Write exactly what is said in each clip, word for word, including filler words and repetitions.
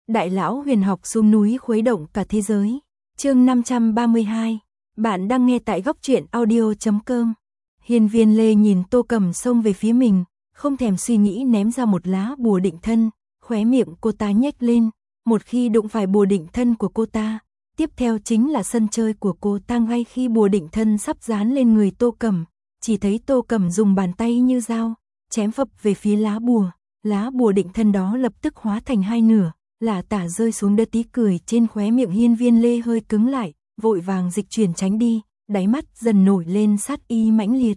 Đại lão huyền học xuống núi khuấy động cả thế giới. Chương năm trăm ba mươi hai. Bạn đang nghe tại góc truyện audio chấm com. Hiên Viên Lê nhìn Tô Cẩm xông về phía mình, không thèm suy nghĩ ném ra một lá bùa định thân, khóe miệng cô ta nhếch lên, một khi đụng phải bùa định thân của cô ta, tiếp theo chính là sân chơi của cô ta. Ngay khi bùa định thân sắp dán lên người Tô Cẩm, chỉ thấy Tô Cẩm dùng bàn tay như dao, chém phập về phía lá bùa, lá bùa định thân đó lập tức hóa thành hai nửa, lả tả rơi xuống đất. Tí cười trên khóe miệng Hiên Viên Lê hơi cứng lại, vội vàng dịch chuyển tránh đi, đáy mắt dần nổi lên sát ý mãnh liệt.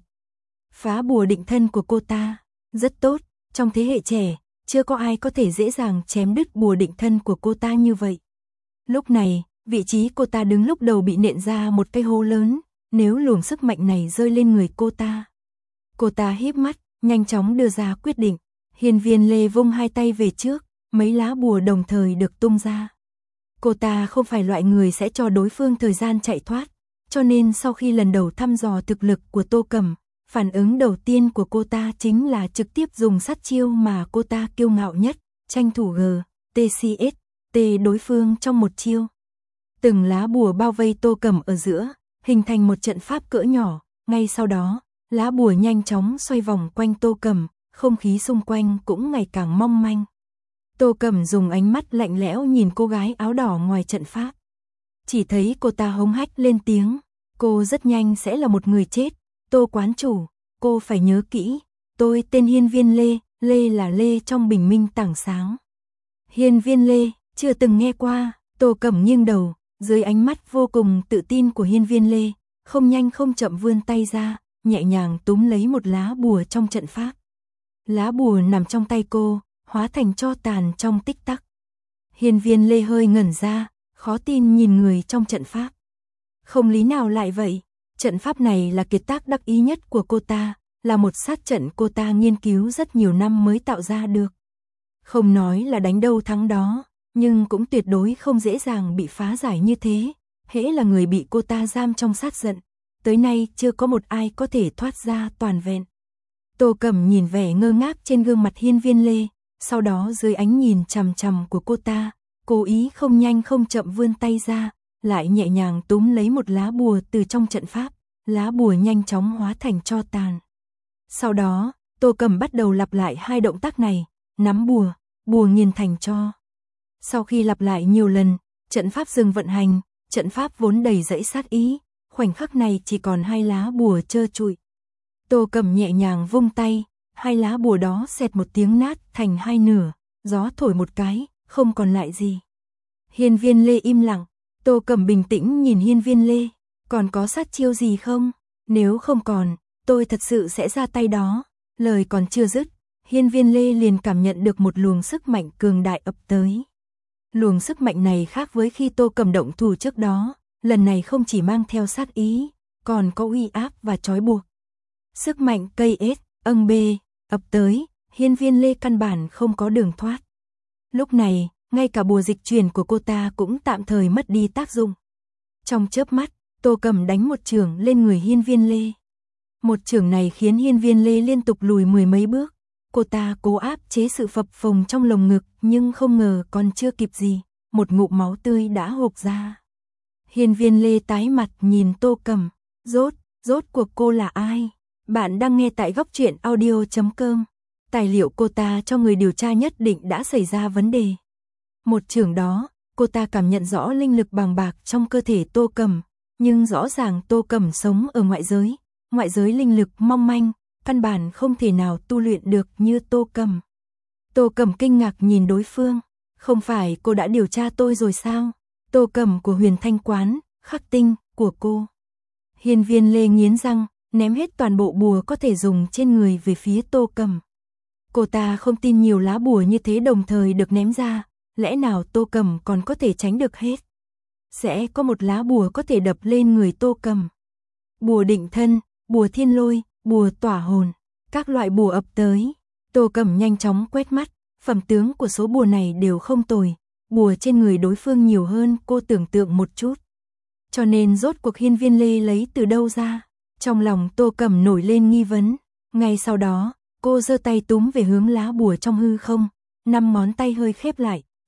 Phá bùa định thân của cô ta, rất tốt, trong thế hệ trẻ, chưa có ai có thể dễ dàng chém đứt bùa định thân của cô ta như vậy. Lúc này, vị trí cô ta đứng lúc đầu bị nện ra một cái hố lớn, nếu luồng sức mạnh này rơi lên người cô ta. Cô ta híp mắt, nhanh chóng đưa ra quyết định. Hiên Viên Lê vung hai tay về trước, mấy lá bùa đồng thời được tung ra. Cô ta không phải loại người sẽ cho đối phương thời gian chạy thoát, cho nên sau khi lần đầu thăm dò thực lực của Tô Cẩm, phản ứng đầu tiên của cô ta chính là trực tiếp dùng sát chiêu mà cô ta kiêu ngạo nhất, tranh thủ G, T C S, T đối phương trong một chiêu. Từng lá bùa bao vây Tô Cẩm ở giữa, hình thành một trận pháp cỡ nhỏ, ngay sau đó, lá bùa nhanh chóng xoay vòng quanh Tô Cẩm, không khí xung quanh cũng ngày càng mong manh. Tô Cẩm dùng ánh mắt lạnh lẽo nhìn cô gái áo đỏ ngoài trận pháp. Chỉ thấy cô ta hống hách lên tiếng, cô rất nhanh sẽ là một người chết. Tô quán chủ, cô phải nhớ kỹ, tôi tên Hiên Viên Lê, Lê là Lê trong bình minh tảng sáng. Hiên Viên Lê, chưa từng nghe qua. Tô Cẩm nghiêng đầu, dưới ánh mắt vô cùng tự tin của Hiên Viên Lê, không nhanh không chậm vươn tay ra, nhẹ nhàng túm lấy một lá bùa trong trận pháp. Lá bùa nằm trong tay cô, hóa thành tro tàn trong tích tắc. Hiên Viên Lê hơi ngẩn ra, khó tin nhìn người trong trận pháp. Không lý nào lại vậy, trận pháp này là kiệt tác đắc ý nhất của cô ta, là một sát trận cô ta nghiên cứu rất nhiều năm mới tạo ra được. Không nói là đánh đâu thắng đó, nhưng cũng tuyệt đối không dễ dàng bị phá giải như thế, hễ là người bị cô ta giam trong sát trận, tới nay chưa có một ai có thể thoát ra toàn vẹn. Tô Cẩm nhìn vẻ ngơ ngác trên gương mặt Hiên Viên Lê, sau đó dưới ánh nhìn chằm chằm của cô ta, cố ý không nhanh không chậm vươn tay ra, lại nhẹ nhàng túm lấy một lá bùa từ trong trận pháp, lá bùa nhanh chóng hóa thành tro tàn. Sau đó, Tô Cẩm bắt đầu lặp lại hai động tác này, nắm bùa, bùa nghiền thành tro. Sau khi lặp lại nhiều lần, trận pháp dừng vận hành, trận pháp vốn đầy dẫy sát ý, khoảnh khắc này chỉ còn hai lá bùa trơ trụi. Tô Cẩm nhẹ nhàng vung tay, hai lá bùa đó xẹt một tiếng nát thành hai nửa, gió thổi một cái, không còn lại gì. Hiên Viên Lê im lặng, Tô Cẩm bình tĩnh nhìn Hiên Viên Lê, còn có sát chiêu gì không? Nếu không còn, tôi thật sự sẽ ra tay đó. Lời còn chưa dứt, Hiên Viên Lê liền cảm nhận được một luồng sức mạnh cường đại ập tới. Luồng sức mạnh này khác với khi Tô Cẩm động thủ trước đó, lần này không chỉ mang theo sát ý, còn có uy áp và trói buộc. Sức mạnh cây S, âng bê, ập tới, Hiên Viên Lê căn bản không có đường thoát. Lúc này, ngay cả bùa dịch chuyển của cô ta cũng tạm thời mất đi tác dụng. Trong chớp mắt, Tô Cẩm đánh một chưởng lên người Hiên Viên Lê. Một chưởng này khiến Hiên Viên Lê liên tục lùi mười mấy bước. Cô ta cố áp chế sự phập phồng trong lồng ngực, nhưng không ngờ còn chưa kịp gì, một ngụm máu tươi đã hộc ra. Hiên Viên Lê tái mặt nhìn Tô Cẩm, rốt, rốt cuộc cô là ai? Bạn đang nghe tại góc truyện audio chấm com. Tài liệu cô ta cho người điều tra nhất định đã xảy ra vấn đề. Một chưởng đó, cô ta cảm nhận rõ linh lực bàng bạc trong cơ thể Tô Cẩm, nhưng rõ ràng Tô Cẩm sống ở ngoại giới, ngoại giới linh lực mong manh, căn bản không thể nào tu luyện được như Tô Cẩm. Tô Cẩm kinh ngạc nhìn đối phương, không phải cô đã điều tra tôi rồi sao? Tô Cẩm của Huyền Thanh Quán, khắc tinh của cô. Hiên Viên Lê nghiến răng, ném hết toàn bộ bùa có thể dùng trên người về phía Tô Cẩm. Cô ta không tin nhiều lá bùa như thế đồng thời được ném ra, lẽ nào Tô Cẩm còn có thể tránh được hết? Sẽ có một lá bùa có thể đập lên người Tô Cẩm. Bùa định thân, bùa thiên lôi, bùa tỏa hồn, các loại bùa ập tới. Tô Cẩm nhanh chóng quét mắt, phẩm tướng của số bùa này đều không tồi, bùa trên người đối phương nhiều hơn cô tưởng tượng một chút. Cho nên rốt cuộc Hiên Viên Lê lấy từ đâu ra? Trong lòng Tô Cẩm nổi lên nghi vấn, ngay sau đó, cô giơ tay túm về hướng lá bùa trong hư không, năm ngón tay hơi khép lại,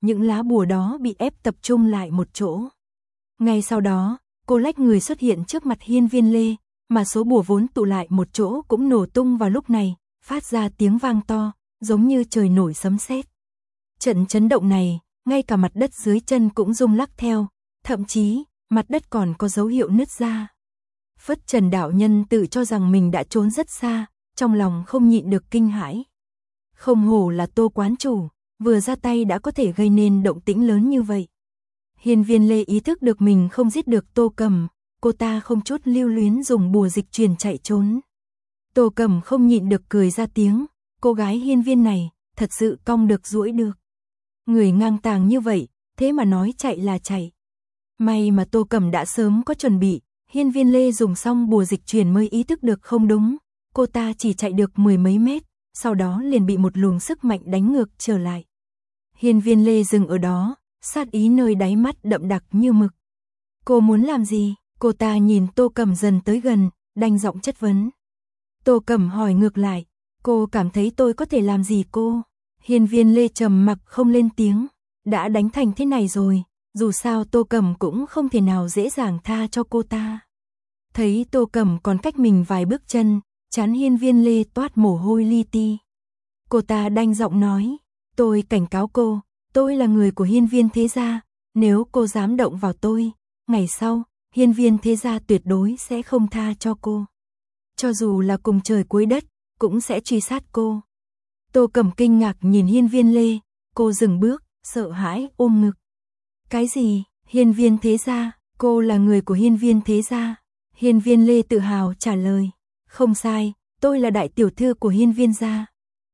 những lá bùa đó bị ép tập trung lại một chỗ. Ngay sau đó, cô lách người xuất hiện trước mặt Hiên Viên Lê, mà số bùa vốn tụ lại một chỗ cũng nổ tung vào lúc này, phát ra tiếng vang to, giống như trời nổi sấm sét. Trận chấn động này, ngay cả mặt đất dưới chân cũng rung lắc theo, thậm chí, mặt đất còn có dấu hiệu nứt ra. Phất Trần đạo nhân tự cho rằng mình đã trốn rất xa, trong lòng không nhịn được kinh hãi. Không hổ là Tô quán chủ, vừa ra tay đã có thể gây nên động tĩnh lớn như vậy. Hiên Viên Lê ý thức được mình không giết được Tô Cầm, cô ta không chút lưu luyến dùng bùa dịch truyền chạy trốn. Tô Cầm không nhịn được cười ra tiếng, cô gái Hiên Viên này, thật sự cong được duỗi được. Người ngang tàng như vậy, thế mà nói chạy là chạy. May mà Tô Cầm đã sớm có chuẩn bị, Hiên Viên Lê dùng xong bùa dịch truyền mới ý thức được không đúng, cô ta chỉ chạy được mười mấy mét, sau đó liền bị một luồng sức mạnh đánh ngược trở lại. Hiên Viên Lê dừng ở đó, sát ý nơi đáy mắt đậm đặc như mực. Cô muốn làm gì? Cô ta nhìn Tô Cầm dần tới gần, đanh giọng chất vấn. Tô Cầm hỏi ngược lại, cô cảm thấy tôi có thể làm gì cô? Hiên Viên Lê trầm mặc không lên tiếng, đã đánh thành thế này rồi, dù sao Tô Cầm cũng không thể nào dễ dàng tha cho cô ta. Thấy Tô Cầm còn cách mình vài bước chân, trán Hiên Viên Lê toát mồ hôi li ti. Cô ta đanh giọng nói, tôi cảnh cáo cô, tôi là người của Hiên Viên thế gia, nếu cô dám động vào tôi, ngày sau, Hiên Viên thế gia tuyệt đối sẽ không tha cho cô. Cho dù là cùng trời cuối đất, cũng sẽ truy sát cô. Tô Cầm kinh ngạc nhìn Hiên Viên Lê, cô dừng bước, sợ hãi ôm ngực. Cái gì? Hiên Viên thế gia, cô là người của Hiên Viên thế gia. Hiên Viên Lê tự hào trả lời, không sai, tôi là đại tiểu thư của Hiên Viên gia.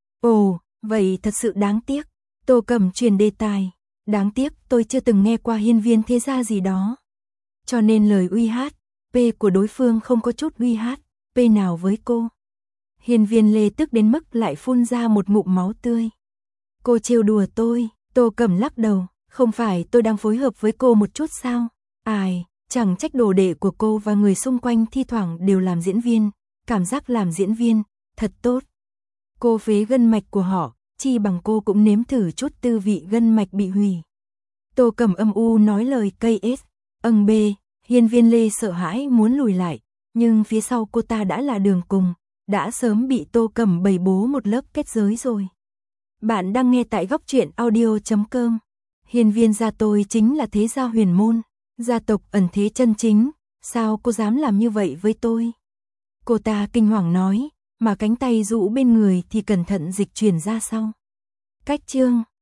Ồ, vậy thật sự đáng tiếc. Tô Cầm truyền đề tài, đáng tiếc tôi chưa từng nghe qua Hiên Viên thế gia gì đó. Cho nên lời uy hát, P của đối phương không có chút uy hát, P nào với cô. Hiên Viên Lê tức đến mức lại phun ra một ngụm máu tươi. Cô trêu đùa tôi, Tô Cầm lắc đầu, không phải tôi đang phối hợp với cô một chút sao? Ai, chẳng trách đồ đệ của cô và người xung quanh thi thoảng đều làm diễn viên, cảm giác làm diễn viên, thật tốt. Cô phế gân mạch của họ, chi bằng cô cũng nếm thử chút tư vị gân mạch bị hủy. Tô Cầm âm u nói lời cây ết, âng bê, Hiên Viên Lê sợ hãi muốn lùi lại, nhưng phía sau cô ta đã là đường cùng, đã sớm bị Tô Cầm bày bố một lớp kết giới rồi. Bạn đang nghe tại góc truyện audio chấm com. Hiên Viên gia tôi chính là thế gia huyền môn, gia tộc ẩn thế chân chính, sao cô dám làm như vậy với tôi? Cô ta kinh hoàng nói, mà cánh tay rũ bên người thì cẩn thận dịch chuyển ra sau. Cách chương